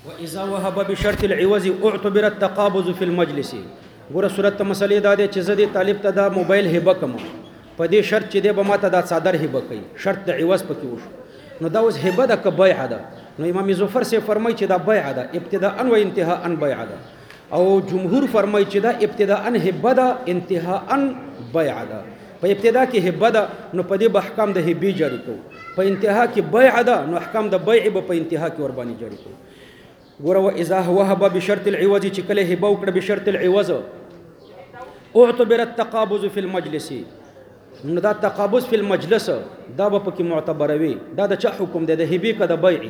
واذا وهب بشرط العوض اعتبر التقابض في المجلس. ګوره صورت مسلې دا دی چې زه دې طالب ته دا موبایل هبه کوم په دې شرط چې دی به ماته دا څادر هبه کوي، شرط د عوض پکې وشو. نو دا اوس هبه ده که بیع ده؟ نو امام ظفر سے فرمایي چې دا بیع ده ابتداء و انتهاء بیع ده، او جمهور فرمایي چې دا ابتداء هبه ده انتهاء بیع ده. په ابتدا کې هبه ده نو په دې به احکام د هبې جاری کوو، په انتها کې بیع ده نو احکام د بیع به په انتها کې ور باندې جاری کوو. ګوره واذا وهب بشرط العوض چې کله هبه وکړه بشرط العوض اعتبر التقابض في المجلس، نو دا تقابض فی المجلس دا به پکې معتبروي. دا د چا حکم دی؟ د هبې که د بیع؟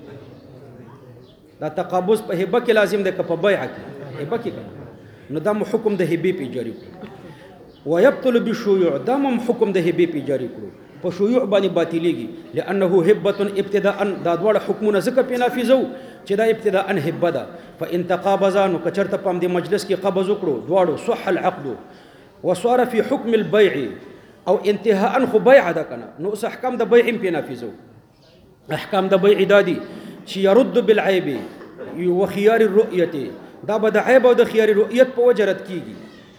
دا تقابض په هبه کې لازم دی که په بیع کې؟ هبه کې کنه، نو دا مو حکم د هبې پې جاری کړو. ويبطل بالشيوع، دا مو حکم د هبې پې جاری کړو، په شيوع باندې باطلیږي. لانه هبه ابتداء، دا دواړه حکمونه ځکه پې نافذو چې دا ابتداء هبه ده. فان تقابضا، نو که چېرته په همدې مجلس کې قبض وکړو دواړو صح العقد وصار في حكم البيع او انتهاء خو بیع ده کنه، نو اوس احکام د بیع هم پې نافذو. احکام د بیع دا دي چې يرد بالعیب وخيار الرؤیة، دا به د عیب او د خيار رؤیت په وجه رد کیږي.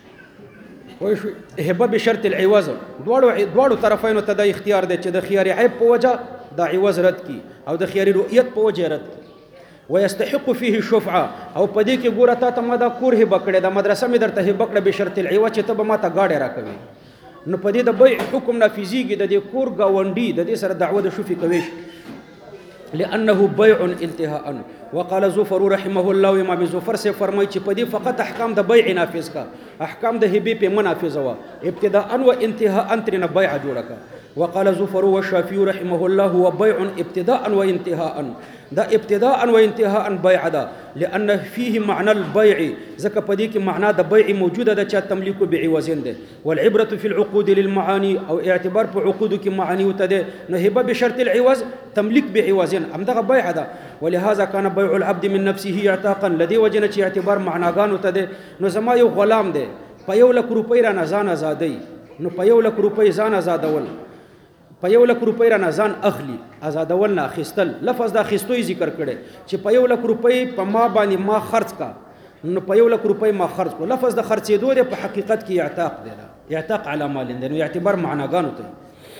هبه بشرط العوض دواړو طرفینو ته دا اختیار دی چې د خيار عیب په وجه دا عوض رد کی او د خيار رؤیت په وجه رد کی. ويستحق فيه الشفعه، او په دې کې ګوره تا ته ما دا کور هبه کړی، دا مدرسه مې درته هبه کړه بشرط العوض چې ته به ما ته ګاډی راکوي، نو په دې د بیع حکم نافذیږي. د دې کور ګاونډي د دې سره دعوه د شفي کوي لانه بيع انتهاء. وقال زفر رحمه الله، امام زفر سے فرمایي چې په دې فقط احکام د بیع نافذ کا، احکام د هبې په منافذ وا، ابتداء و انتهاء ترنه بیع جوړه کا. وقال زفر والشافعي رحمه الله هو بيع ابتداء وانتهاء، دا ابتداء وانتهاء بيع ده، لان فيه معنى البيع، ځکه په دې کې معنا د بیع موجوده ده چې تملیک بعوضین ده. والعبره في العقود للمعاني، او اعتبار په عقود کې معانی وته ده. نو هبه بشرط العوض تملیک بعوضین همدغه بیع ده. ولهذا كان بيع العبد من نفسه اعتاقا، لدی وجنه چې اعتبار معناګان وته ده. نو زما یو غلام ده په 1 لک روپۍ را نه ځان آزادۍ، نو په 1 لک روپۍ ځان آزادول، په 1 لک روپۍ را نه ځان اخلي، آزادول نه اخیستل. لفظ د اخیستوی ذکر کړي چې په 1 لک روپۍ په ما باندې ما خرج کا، نو په 1 لک روپۍ ما خرج کو. لفظ د خرڅېدو دی، په حقیقت کې اعتاق دی، اعتاق علی مال دی، نو اعتبار معناګانو ته.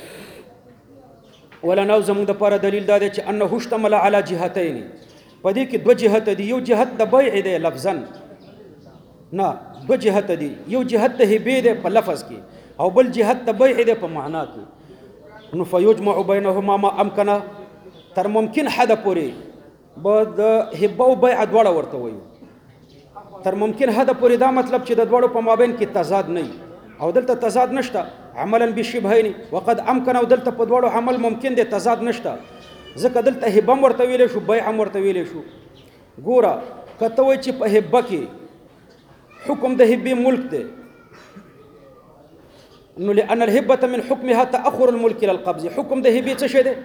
ولنو زموږ دپاره دلیل دا دی چې انه اشتمل علی جهتین، په دې کې دوه جهت دي. یو جهت د بیع دی لفظا، نه دوه جهت دي، یو جهت د هبې دی په لفظ کې، او بل جهت د بیع دی په معنا کې. نو فیجمع بینهما ما امکنه، تر ممکن حد پورې به د هبه او بیع دواړه ورته وایو. تر ممکن حد پورې دا مطلب چې د دواړو په مابین کې تضاد نه وي، او دلته تضاد نشته. عملا بالشبهین وقد امکن، او دلته په دواړو عمل ممکن دی، تضاد نشته. ځکه دلته هبه هم ورته ویلی شو، بیع هم ورته ویلی شو. ګوره که ته وایې چې په هبه کې حکم د هبې ملک دی، نو لأن الهبة من حكمها تأخر الملك إلى القبض. حكم ده هبه څه شی دی؟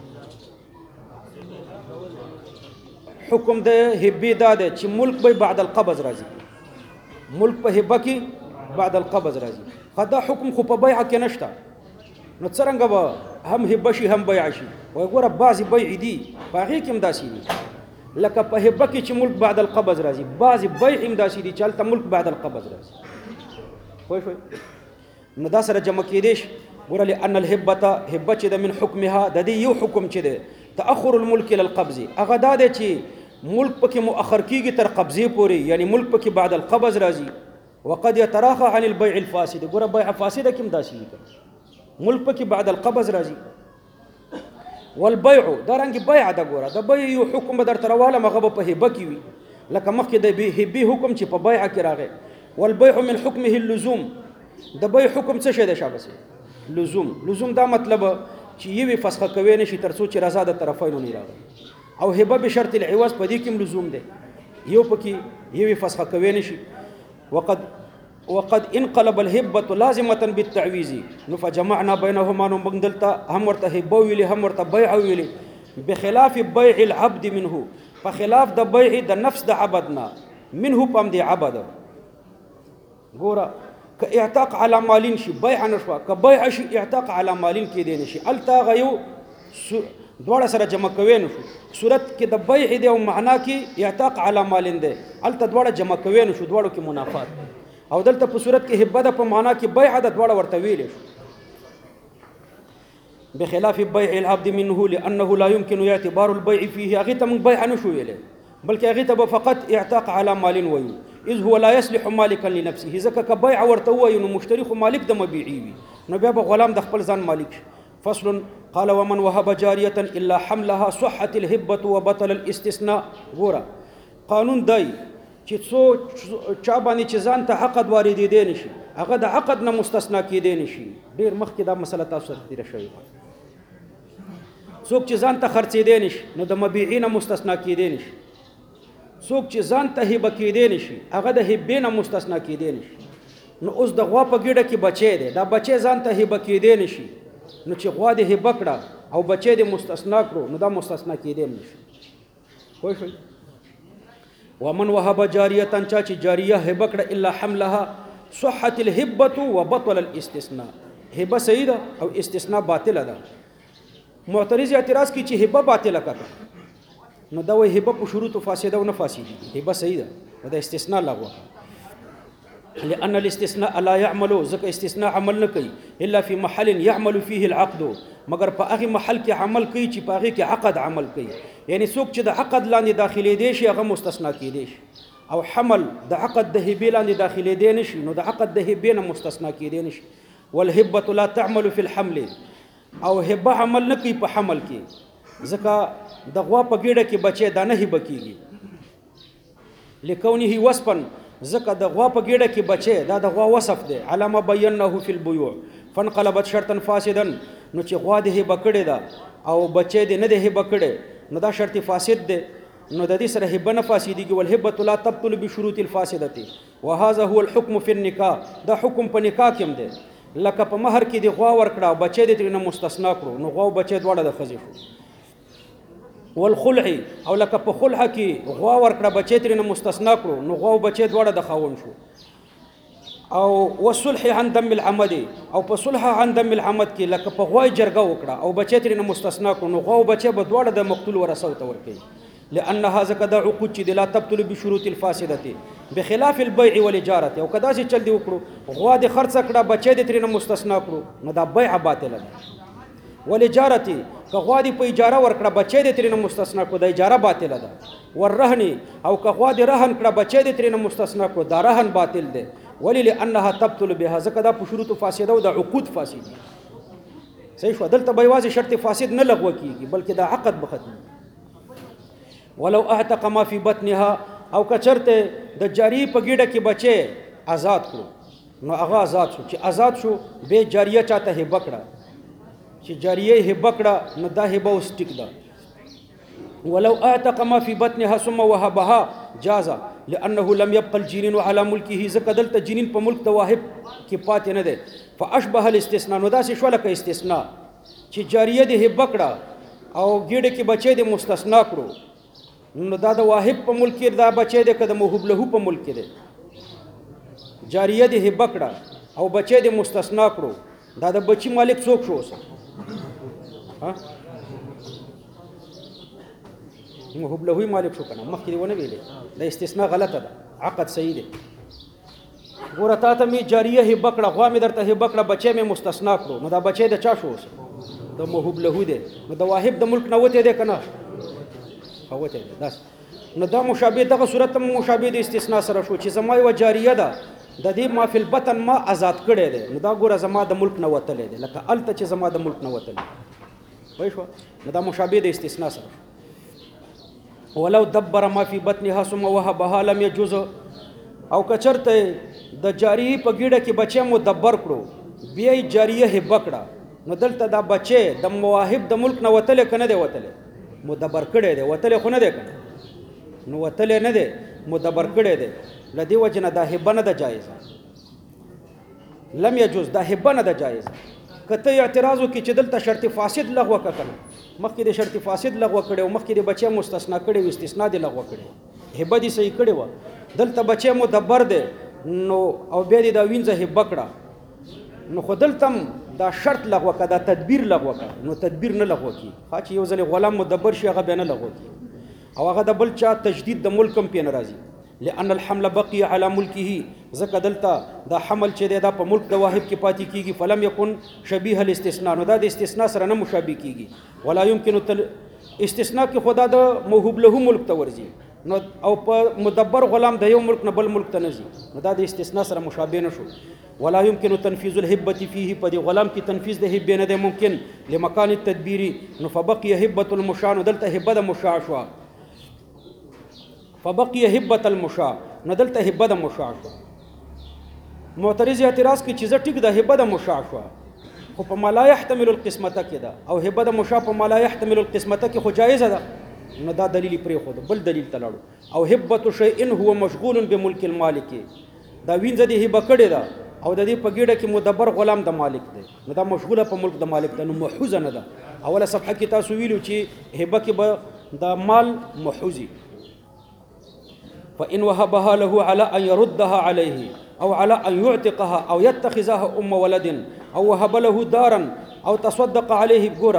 حکم د هبې دا دی چې ملک به بعد القبض راځي، ملک په هبه کې بعد القبض راځي. دا حکم خو په بیع کې نشته، نو څرنګه به هم هبه شي هم بیع شي؟ وایي ګوره بعضې بیع دي په هغې کې هم داسې دي، لکه په هبه کې چې ملک بعد القبض راځي، بعضې بیع هم داسې دي چې هلته ملک بعد القبض راځي. پوه شوئ؟ نو دا سره جمع کېدی شي. ګوره لأن الهبه، هبه چې ده من حکمها، د دې یو حکم چې دی تأخر الملک الى القبض، هغه دا دی چې ملک پکې مؤخر کېږي تر قبضې پورې، یعنی ملک پکې بعد القبض راځي. وقد يتراخى عن البيع الفاسد، ګوره بیع فاسده کې هم داسې دي، ملک پکې بعد القبض راځي. والبيع دارنګې بیع ده، ګوره د بیع یو حکم به درته راوالم، هغه به په هبه کې وي، لکه مخکې د هبې حکم چې په بیع کې راغی. والبيع من حکمه اللزوم، د بیع حکم څه شی دی شابسې؟ لزوم. لزوم دا مطلب چې یوې فسخه کوی نشي تر څو چې رضا د طرفینو نه راغی. او هبه بشرط العوض په دې کې هم لزوم دی، یو پکې یوې فسخه کوی نشي. وقد انقلب الهبه لازمه بالتعويذ، نو فجمعنا بينهما، نو موږ دلته هم ورته هبه ویلې هم ورته بیع ویلې. بخلاف بیع العبد منه، په خلاف د بیع د نفس د عبد نه، منه پم دی عبد. ګوره که اعتاق على مالین شي بیع نشوه، که بیع شي اعتاق على مالین کې دی نشي. الته غيو دواړه سره جمع کوي نو صورت کې د بیع دی او معنا کې اعتاق علی مال دی الته دواړه جمع کوي نو دواړو کې منافات او دلته په صورت کې هبه د په معنا کې بیع د دواړه ورته ویل بخلاف بيع العبد منه لانه لا يمكن اعتبار البيع فيه هغه ته بيع نشو ویل بلکې هغه ته فقط اعتاق على مال وي اذ هو لا يصلح مالكا لنفسه ځکه که بیع ورته وي نو مشتری خو مالک د مبيعي وي نو بیا به غلام د خپل ځان مالک. فصل قال ومن وهب جاريه الا حملها صحت الهبه وبطل الاستثناء. ګوره قانون دی چې څو چا باندې چې ځان ته عقد واردې دی نشي هغه د عقد نه مستثنا کېدی نشي. ډیر مخکې دا مسله تاسو ته تیر شوی څوک چې ځان ته خرڅېدی نشي نو د مبيعي نه مستثنا کېدی نشي. څوک چې ځان ته هبه کېدی نشي هغه د هبې نه مستثنا کېدی نشي. نو اوس د غوا په ګېډه کې بچی دی دا بچی ځان ته هبه کېدی نشي نو چې غوا دې هبه کړه او بچی دې مستثنا کړو نو دا مستثنا کېدی نشي. پوه شئ. ومن وهب جاریه چا چې جاریه هبه کړه الا حملها صحت الهبه وبطل الاستثناء. هبه صحیح ده او استثناء باطله ده. معترض اعتراض کی چې هبه باطله کړه نو دا وایي هبه په شروط فاسده او نه فاسده هبه صحیح ده دا استثناء لغوه لأن الاستثناء لا يعمل ځکه استثناء عمل نه کوي الا في محل يعمل فيه العقد مگر په هغه محل کې عمل کوي چې په هغه کې عقد عمل کوي. یعنی څوک چې د عقد لاندې داخلي دی شي هغه مستثنا کېدی شي او حمل د عقد د هبې لاندې داخلي دی نشي نو د عقد د هبې نه مستثنا کېدی نشي. والهبه لا تعمل في الحمل او هبه عمل نه کوي په حمل کې ځکه د غوا په ګېډه کې بچی دا نه هبه کېږي لکونه وصفا ځکه د غوا په ګېډه کې بچی دا د غوا وصف دی علامه بینه فی البیوع فانقلبت شرطا فاسدا نو چې غوا دې هبه کړې ده او بچی دې نه دی هبه کړی نو دا شرط فاسد دی نو د دې سره هبه نه فاسدېږي. والهبه لا تبطل بشروط الفاسده وهذا هو الحكم في النکاح. دا حکم په نکاح کې هم دی لکه په مہر کې دی غوا ورکړه او بچی دې ترې نه مستثنا کړو نو غوا او بچی دواړه د ښځې شو. والخلع او لکه په خلع کې غوا ورکړه بچی ترې نه مستثنا کړو نو غوا او بچی دواړه د خاوند شو. او والصلح عن دم العمد او په صلح عن دم العمد کې لکه په غوا جرګه وکړه او بچی ترې نه مستثنا کړو نو غوا او بچی به دواړه د مقتول ورثه ته ورکوي. لأن هذا كذا عقود چې لا تبطل بشروط الفاسده بخلاف البيع والاجاره. او کدا چې چل دی وکړو غوا د خرڅ کړه بچی د ترې نه مستثنا کړو نو دا بیع باطله ده. والاجاره که غوا د په اجاره ورکړه بچی د ترې نه مستثنا کړو د اجاره باطله ده. والرهن او که غوا د رهن کړه بچی د ترې نه مستثنا کړو دا رهن باطل ده. ولی لانها تبطل بها ځکه دا په شروط فاسده او د عقود فاسد. صحیح شو. دلته به یوازې شرط فاسد نه لغوه کیږي بلکې دا عقد به ختم. ولو اعتق ما في بطنها او کچرته د جاری په ګډه کې بچي آزاد کړو نو هغه آزاد شو چې آزاد شو به جاریه چاته هبه کړه چې جاریه هبه کړه نو دا هبه اوس ټیک ده. ولو اعتق ما في بطنها ثم وهبها جاز لانه لم يبقى الجنين على ملكه ځکه دلته جنین په ملک د واهب کې پاتې نه ده. فاشبه الاستثناء نو دا څه شو لکه استثناء چې جاریه د هبه کړه او ګډه کې بچي د مستثنا کړو نو دا د واهب په ملک کې دا بچی دی که د موهوب له په ملک کې دی. جاریه دې هبه کړه او بچی دې مستثنا کړو دا د بچی مالک څوک شو اوس موهوب له مالک شو کنه مخکې دی ونه ویلې دا استثناء غلطه ده عقد صحیح دی. ګوره تا ته مې جاریه هبه کړه غوا مې درته هبه کړه بچی مې مستثنا کړو نو دا بچی د چا شو اوس د موهوب له دی نو د واهب د ملک نه وتی دی کنه فوته ده. نو دا مشابه دغه صورت مشابه د استثناء سره شو چې زما یو جاریه ده د دې ما فی البطن ما آزاد کړی دی نو دا ګوره زما د ملک نه وتلی دی لکه الته چې زما د ملک نه وتلی وای شو نو دا مشابه د استثناء سره. ولو دبر ما فی بطنها ثم وهبها لم يجوز او کچرته د جاری په ګډه کې بچی مدبر کړو بیا جاریه هبه کړه نو دلته دا بچی د مواهب د ملک نه وتلی کنه دی وتلی مدبر کړی دی وتلی خو نه دی کنه نو وتلی نه دی مدبر کړی دی له دې وجې نه دا هبه نه ده جایزه لم یجوز دا هبه نه ده جایزه. که ته اعتراض وکړي چې دلته شرط فاسد لغوه کړه کنه مخکې د شرط فاسد لغوه کړی او مخکې د بچی مستثنا کړی و استثناء دې لغوه کړی هبه دې صحیح کړې وه دلته بچی مدبر دی نو او بیا دې دا وینځه هبه کړه نو خو دلته دا شرط لغوه که دا تدبیر لغوه که نو تدبیر نه لغوه کی ها چې یو ځل غلام مدبر شي هغه بیا نه لغوه کی او هغه د بل چا تجدید د ملک هم پې نه راځي لأن الحمل بقي على ملکه ځکه دلته دا حمل چې دی دا په ملک د واهب کې پاتې کیږي فلم یکن شبیه الاستثناء نو دا د استثناء سره نه مشابه کیږي ولا يمكن استثناء کې خدا د موهوب له ملک ته ورځي نو او په مدبر غلام د یو ملک نه بل ملک ته نه ځي نو دا د استثناء سره مشابه نه شو ولا يمكن تنفيذ الهبه فيه په دې غلام کې تنفيذ د هبه نه دی ممکن لمکان التدبیر نو فبقي هبه المشاع نو دلته هبه د مشاع شو فبقي هبه المشاع نو دلته هبه د مشاع شو معترض اعتراض کې چې ټیک د هبه د مشاع شو خو په ما لا يحتمل القسمته کې ده او هبه د مشاع په ما لا يحتمل القسمته کې خو جایزه ده نو دا دلیل پرې خو بل دلیل تلاړو او هبه شيء هو مشغول بملك المالك دا وینځ د هبه کړي ده او د دې په ګډه کې مدبر غلام د مالک دی نو دا مشغوله په ملک د مالک ده نو محوزه نه ده اوله صفحه کې تاسو ویلو چې هبه کې به د مال محوزي فإن وهبها له على أن يردها عليه أو على أن يعتقها أو يتخذها ولد أو وهب له دارا أو تصدق عليه بګوره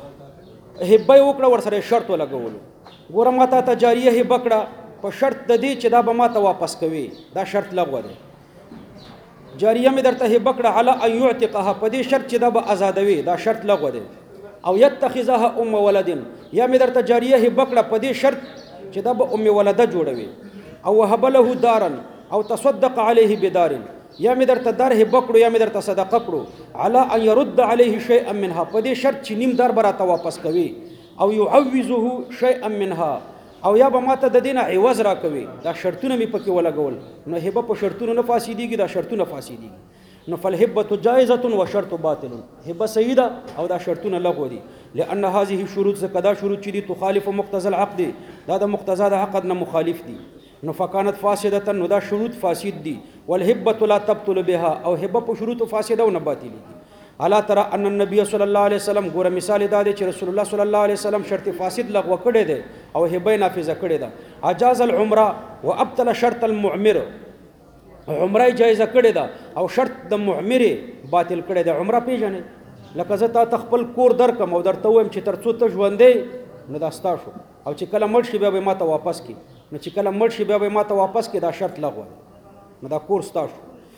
هبه وکړه ورسره شرط ولګولو ګوره ماته ته جاریه هبه کړه په شرط د دې چې دا به ماته واپس کوي دا شرط لغوه دی جاریه مې درته هبه کړه على ان يعتقها په دې شرط چې دا به آزادوي دا شرط لغوه دی او يتخذها ولد یا مې درته جاریه هبه کړه په دې شرط چې دا به ولده جوړوي او وهب له دارا او تصدق عليه بدار یا مې درته دار هبه کړو یا مې درته صدقه کړو على ان يرد عليه شيئا منها په دې شرط چې نیم دار به راته واپس کوي او يعوزه شيئا منها او یا به ماته د دینه عوض را کوي دا شرطونه مې پکې ولګول نو هبه په شرطونو نه فاسدېږي دا شرطونه فاسدېږي نو فالهبه جائزه وشرط باطل هبه صحیح ده او دا شرطونه لغوه دي لان هذه شروط زکدا شروط چې دي تخالف مقتضى العقد دا د مقتضا د عقد نه مخالف دي نو فكانت فاسده نو دا شروط فاسد دي والهبه لا تبطل بها او هبه په شروط فاسده او نه باطلېږي الا ترى ان النبي صلى الله عليه وسلم ګوره مثال دا دی چې رسول الله صلی الله علیه وسلم شرط فاسد لغوه کړی دی او هبه نافذه کړی ده اجاز العمره وابطل شرط المعمر عمره جایزه کړی ده او شرط د معمر باطل کړی ده عمره پیژنې لکه زه تا خپل کور درکم او درته وایم چې تر څو ته ژوندې نو دا ستا شو او چې کله مړ شي بیا به ماته واپس کی نو چې کله مړ شي بیا به ماته واپس کی دا شرط لغوه نو دا کور ستا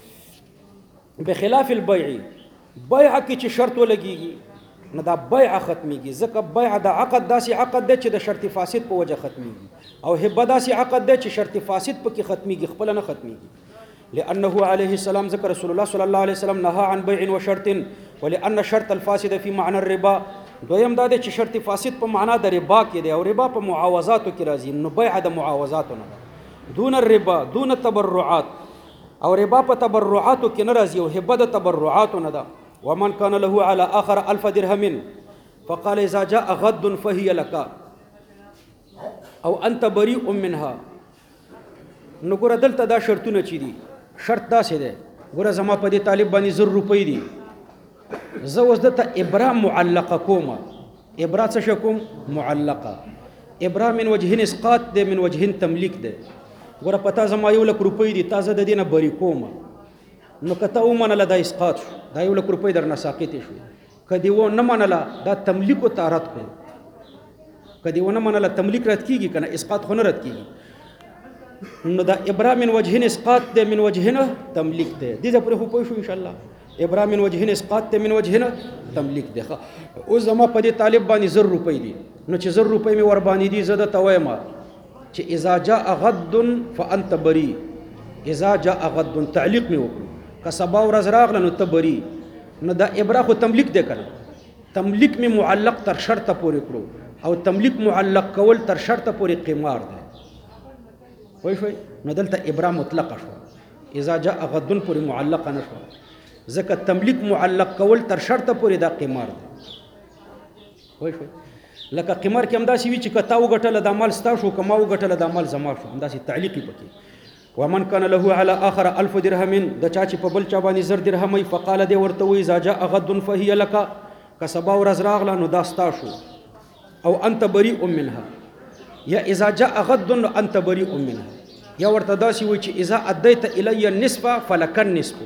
شو بخلاف البيع بیع کې چې شرط ولګيږي نو دا بیع ختميږي ځکه بیع د عقد داسې عقد دی چې د شرط فاسد په وجه ختميږي او هبه داسې عقد دی چې شرط فاسد پکې ختميږي خپل نه ختميږي لانه عليه السلام ذكر رسول الله صلى الله عليه وسلم نهى عن بيع وشرط ولان الشرط الفاسد في معنى الربا دویم دا دی چې شرط فاسد په معنا د ربا کې دی او ربا په معاوضاتو کې راځي نو بیع د معاوضاتو نه دون الربا دون التبرعات او ربا په تبرعاتو کې نه راځي او هبه د تبرعاتو نه ده ومن كان له على آخر 1000 درهم فقال إذا جاء غد فهي لك او أنت بريء منها نو ګوره دلته دا شرطونه چي دي شرط داسې دی ګوره زما په دې طالب باندې 1000 روپۍ دي زه اوس دته ابرا معلقه کومه ابرا څه شکوم معلقه ابرا من وجهين اسقاط دی من وجهين تملیک دی ګوره پتا زما 1 لک روپۍ دي تازه د دینه بری کومه نو کته و منله دا اسقاط شو دا 1 لک روپۍ درنه ساقط شو کدی و نه منله دا تملیک او طارت کو کدی و نه منله تملیک رد کیږي کنه اسقاط خو نه رد کیږي نو دا ابرا من وجهين اسقاط دی من وجهين تملیک دی دې پر خو پوه شو ان شاء الله ابرا من وجهين اسقاط دی من وجهين تملیک دی او زما په دې طالب باندې 100 روپۍ دي نو چې 100 روپۍ می ور باندې دي زده تویما چې اذا جاء غد فانت بريء اذا جاء غد تعلیق می وکړو کسبا ورځ راغله نو ته بری نو دا ابرا خو تملیک دی کنه تملیک می معلق تر شرط پورې کړو او تملیک معلق کول تر شرط پورې قمار دی وای شوي نو دلته ابرا مطلقه شو اذا جاء غد پورې معلقه نشو ځکه تملیک معلق کول تر شرط پورې دا قمار دی وای شوي لکه قمار کې همداسې وي چې کتا وګټله د مال ستا شو کما وګټله د مال زما شو همداسې تعلیقي پکې ومن كان له على آخر 1000 درهم د چا چې په بل چا باندې 100 درهم فقال دی ورته وی اذا جاء غد فهي لك کسبا ورځ راغله نو دا ستا شو او انت بريء منها یا اذا جاء غد انت بريء منها یا ورته داسې وي چې اذا اديت الي النصف فلك النصف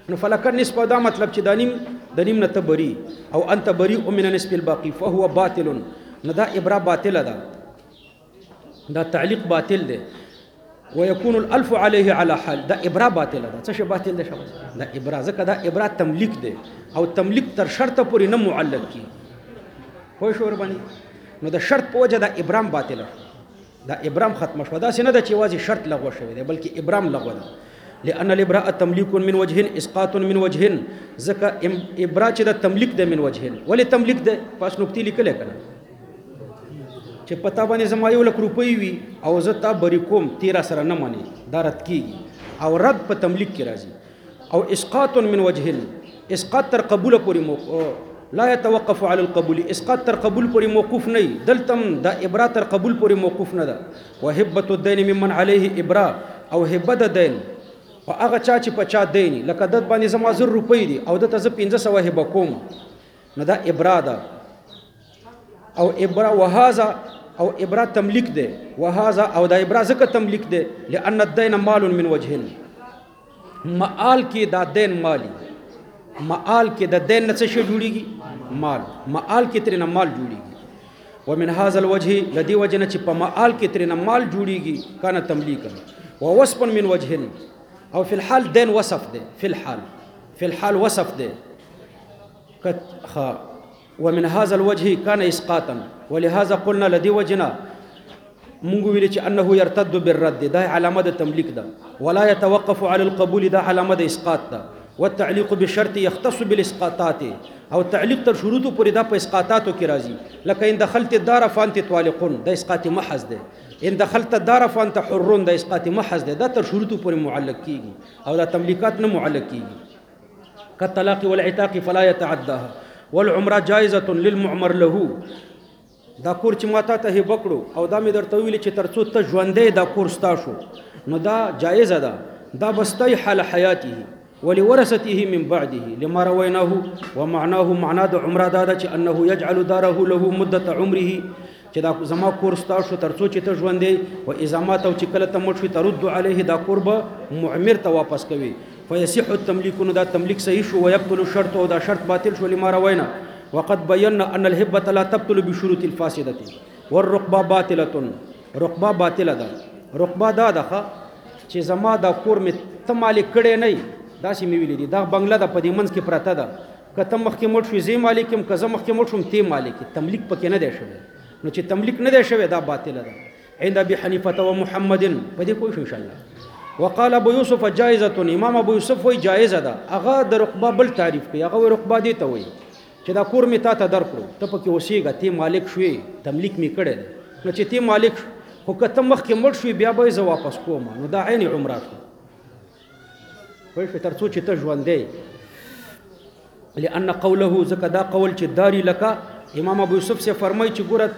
نو فلک النصف دا مطلب چې د نیم نه ته بری او انت بری من نصف الباقي فهو باطل نو دا ابرا باطل ده دا تعلیق باطل ده ويكون الالف عليه على حال دا ابرا باطل ده څه شی باطل ده شابه دا ابرا ځکه دا ابرا تملیک ده او تملیک تر شرط پورې نه معلق کی خو شور باندې نو د شرط په وجه دا ابرام باطل دا ابرام ختم شو دا سینه د چې واځي شرط لغوه شوی دی بلکې ابرام لغوه ده لأن الابراء تمليك من وجه اسقاط من وجه ځکه ابرا چې د تملیک ده من وجه ولې تملیک ده پاس نقطې لیکل کړه چې پتا باندې زما 1 لک روپۍ وي او زه تا بری کوم 13 سره نه مانی دا رد کیږي او رد په تملیک کې راځي او اسقاط من وجه اسقاط تر قبول پورې لا يتوقف على القبول اسقاط تر قبول پورې موقوف نه دلتم دا ابرا تر قبول پورې موقوف نه ده وهبه الدين ممن عليه ابرا او هبه د دین او هغه چا چې په چا دین لکه د باندې زما 1000 روپۍ دي او د ته 1500 هبه کوم نه دا ابرا ده او ابرا وهذا او ابرا تملیک ده وهذا او دا ابرا زکه تملیک ده لان الدين مال من وجه مال کې دا دین مالی مال کې د دین څه شی جوړیږي مال مال کې ترنه مال جوړیږي ومن هذا الوجه لدی وجنه چې په مال کې ترنه مال جوړیږي کانه تملیکا ووصف من وجه او في الحال دين وصف ده في الحال وصف ده ومن هذا الوجه كان اسقاطا ولهذا قلنا لدي وجنا مونږ ویل چې انه يرتد بالرد ده علامه د تملیک ده ولا يتوقف على القبول ده علامه د اسقاط ده والتعليق بالشرط يختص بالاسقاطات او تعلیق تر شروط پورې دا په اسقاطاتو کې راځي لکه ان دخلت الدار فانت طالقون د اسقاط محض ده ان دخلت الدار فانت حرون د اسقاط محض ده دا تر شروط پورې معلق کیږي او دا تملیکات نه معلق کیږي كالطلاق والعتاق فلا يتعداها والعمره جائزه للمعمر له دا کور چې ماته ته بکړو او دا مې درته ویل چې ترڅو ته ژوندې دا کور ستا شو نو دا جایزه ده دا بستای حال حیاته ولورثته من بعده لما رويناه ومعناه معنى د عمره دا چې انه يجعل داره له مدة عمره چې دا زما کور ستا شو ترڅو چې ته ژوندې او اذا مات او چې کله ته مړ شو ترد عليه دا قرب معمر ته واپس کوي فيصح التمليك نو دا تملیک صحیح شو ويبطل الشرط او دا شرط باطل شو لما روينا وقد بينا ان الهبه لا تبطل بشروط الفاسده والرقبه باطله رقبه باطله ده رقبه دا ده چې زما دا کور می ته مالک کړي نه دا چې می ویلې دي دا بنگله د پدې منځ کې پراته ده کته مخکې مړ شو زی مالکم کزه مخکې مړ شوم تی مالک تملیک پکې نه دی شوی نو چې تملیک نه دی شوی دا باطل ده عند ابي حنيفه ومحمد پدې کوی ان شاء الله وقال ابو يوسف جائزه امام ابو يوسف وی جائزه ده هغه د رقبه بل تعریف کوي هغه رقبه دي ته وی چې دا کور می تا ته درکړو ته پکې اوسېګا تی مالک شوی تملیک می کړی نو چې تی مالک خو کته مخکې مړ شوی بیا به زه واپس کوم نو دا عین عمره وای ترڅو چې ته ژوندې لأن قوله زکه دا قول چې داری لکه امام ابو یوسف سے فرمای چې ګوره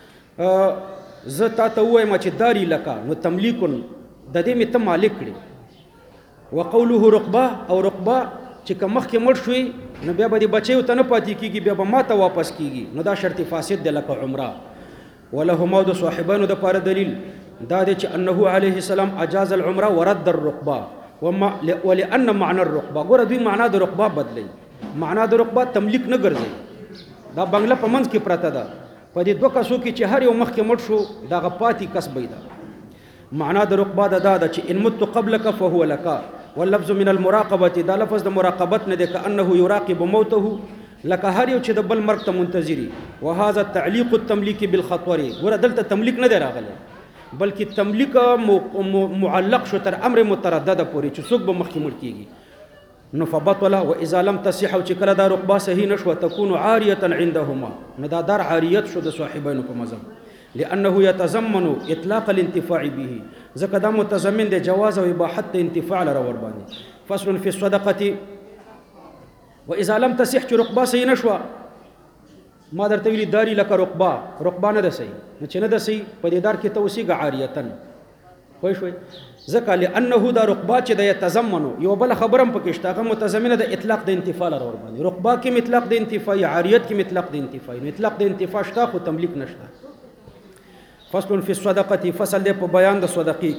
زه تا ته وایم چې داری لکه نو تملیک د دې می ته مالک کړي وقوله رقبه او رقبه چې که مخکې مړ شوی نو بیا به دې بچیو ته نه پاتې کېږي بیا به ما ته واپس کېږي نو دا شرط فاسد دی لکه عمره ولهما د صاحبانو د پاره دلیل دا دی چې انه علیه السلام اجاز العمره ورد الرقبه ولأن معنى الرقبه ګوره دوی معنا د رقبه بدلی معنا د رقبه تملیک نه ګرځي دا بنگله په منځ کې پراته ده په دې دوه کسو کې چې هر یو مخکې مړ شو دا غپاتی کس بيدا معنا د رقبه دا چې ان مت قبلك فهو لك واللفظ من المراقبه دا لفظ د مراقبت نه ده كانه يراقب موته لك هر یو چې د بل مرګ ته منتظري وهذا تعليق التمليك بالخطور ګوره دلته تملیک نه دی راغلی بلکې تملیک معلق شو تر امر متردد پورې چې څوک به مخکې مړ کیږي نو فبطل واذا لم تصح او چې کله دا رقبه صحیح نشو تكون عاريه عندهما نو دا دار عاریت شو د صاحبینو په مذهب لانه يتضمن اطلاق الانتفاع به ځکه دا متضمن دی جواز او اباحت انتفاع لره ور باندې فصل في الصدقه واذا لم تصح چې رقبه صحیح نشو ما درته ویلي داری لکه رقبه نه ده صحیح نو چې نه ده صحیح په دې دار کې توسیګ عاریتن خو شوي ځکه لانه دا رقبه چې د يتضمن یو بل خبرم پکې شته هغه متضمنه د اطلاق د انتفاع لره ور باندې رقبه کې مطلق د انتفاع عاریت کې مطلق د انتفاع مطلق د انتفاع شته خو تملیک نشته فصل في الصدقه فصل دې په بیان د صدقې کې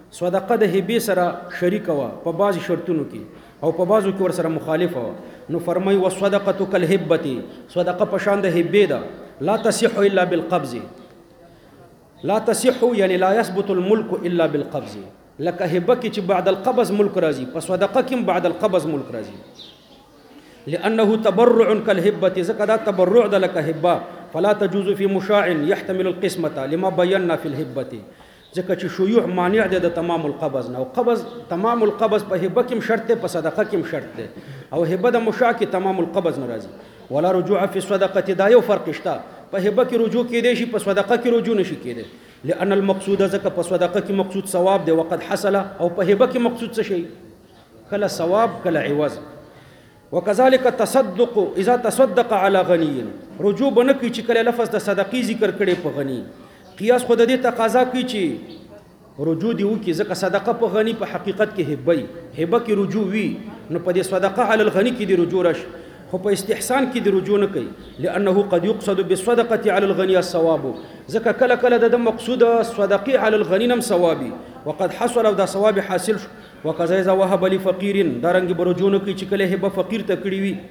صدقه د هبې سره شریک وه په بعضې شرطونو کې او په بعضو کې ورسره مخالفه وه نو فرمایي والصدقه کالهبة صدقه په شان د هبې ده لا تصح الا بالقبض لا تصح یعنی لا يثبت الملك الا بالقبض لکه هبه کې چې بعد القبض ملک راځي په صدقه کې بعد القبض ملک راځي لانه تبرع كالهبة ځکه دا تبرع ده لکه هبه فلا تجوز في مشاع يحتمل القسمة لما بينا في الهبة ځکه چې شيوع مانع دی د تمام القبض نه او قبض تمام القبض په هبه کې شرط دی په صدقه کې شرط دی او هبه د مشاع کې تمام القبض ناراضي ولا رجوع في الصدقه دا یو فرق شته په هبه کې رجوع کېدی شي په صدقه کې رجوع نشي کېدی لأن المقصود ځکه په صدقه کې مقصود ثواب دی وقد حصل او په هبه کې مقصود څه شي کله ثواب کله عوض وكذلك التصدق اذا تصدق على غني رجوع بنکې چې کله لفظ د صدقې ذکر کړي په غني قیاس خود دې تقاضا کوي چې رجوع دی وکي ځکه صدقه په غني په حقیقت کې هبه کې رجوع وي نو په دې صدقه علی الغني کې دی رجوع راشي خو په استحسان کې دی رجوع نه کوي لانه قد يقصد بالصدقه على الغني الثواب ځکه کله کله د مقصود صدقه على الغني نم ثوابي وقد حصل او دا ثواب حاصل شو وکذا اذا وهب لفقير دارنګ برجو نه کوي چې کله هبه فقیر ته کړی وي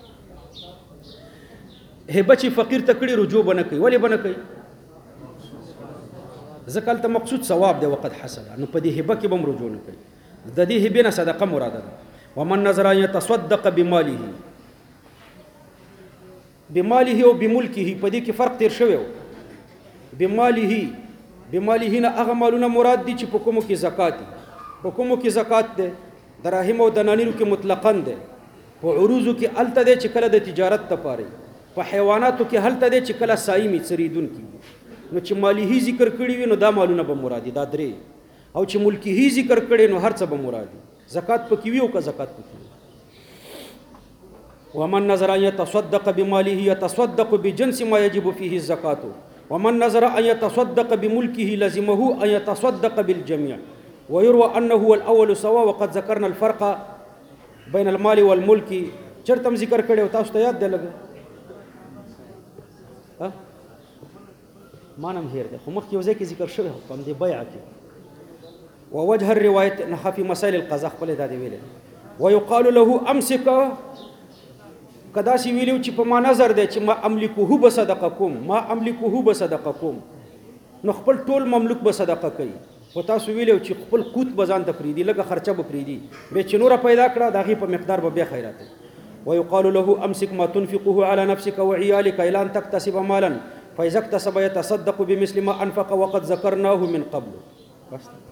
هبه چې فقیر ته کړی رجوع بنه کوي ولی بنه کوي ځکه ته مقصود ثواب دی وقد حصل نو په دې هبه کې به رجوع نه کوي د دې هبه نه صدقه مراده ده ومن نظر ان يتصدق بماله او بملکه په دې کې فرق تیر شوی بماله نه هغه مالونه مراد دي چې په کومو کې زکات دي په کومو کې زکات ده دراهم او دنانیرو کې مطلقاً ده په عروضو کې الته ده چې کله د تجارت لپاره په حیواناتو کې هلته ده چې کله سایمي سریدون کې نو چې مالیه ذکر کړی وي نو دا مالونه به مرادي دا درې او چې ملکي ذکر کړي نو هر څه به مرادي زکات پکې وي او که زکات پکې ومن نظر ان يتصدق بماله يتصدق بجنس ما يجب فيه الزكاة ومن نظر ان يتصدق بملكه لزمه ان يتصدق بالجميع ويروى انه هو الاول سواء وقد ذكرنا الفرق بين المال والملك چرتم ذکر کړي او تاسو ته یاد دی لګ ها مانم هیر ده خو مخکې یو ځای کې ذکر شوی په همدې بیعه کې ووجه الرواية نحو في مسائل القضاء خپل دا دی ویل ويقال له امسك کدا سی ویلو چې په ما نظر دی چې ما املکه بصدقکم ما املکه بصدقکم نو خپل ټول مملوک به صدقه کوي او تاسو ویلو چې خپل قوت بزان ته پریدي لکه خرچه به پریدي به چې نور پیدا کړه دغه په مقدار به خیرات ويقال له امسك ما تنفقه على نفسك وعيالك الى ان تكتسب مالا فاذا اكتسب يتصدق بمثل ما انفق وقد ذكرناه من قبل بس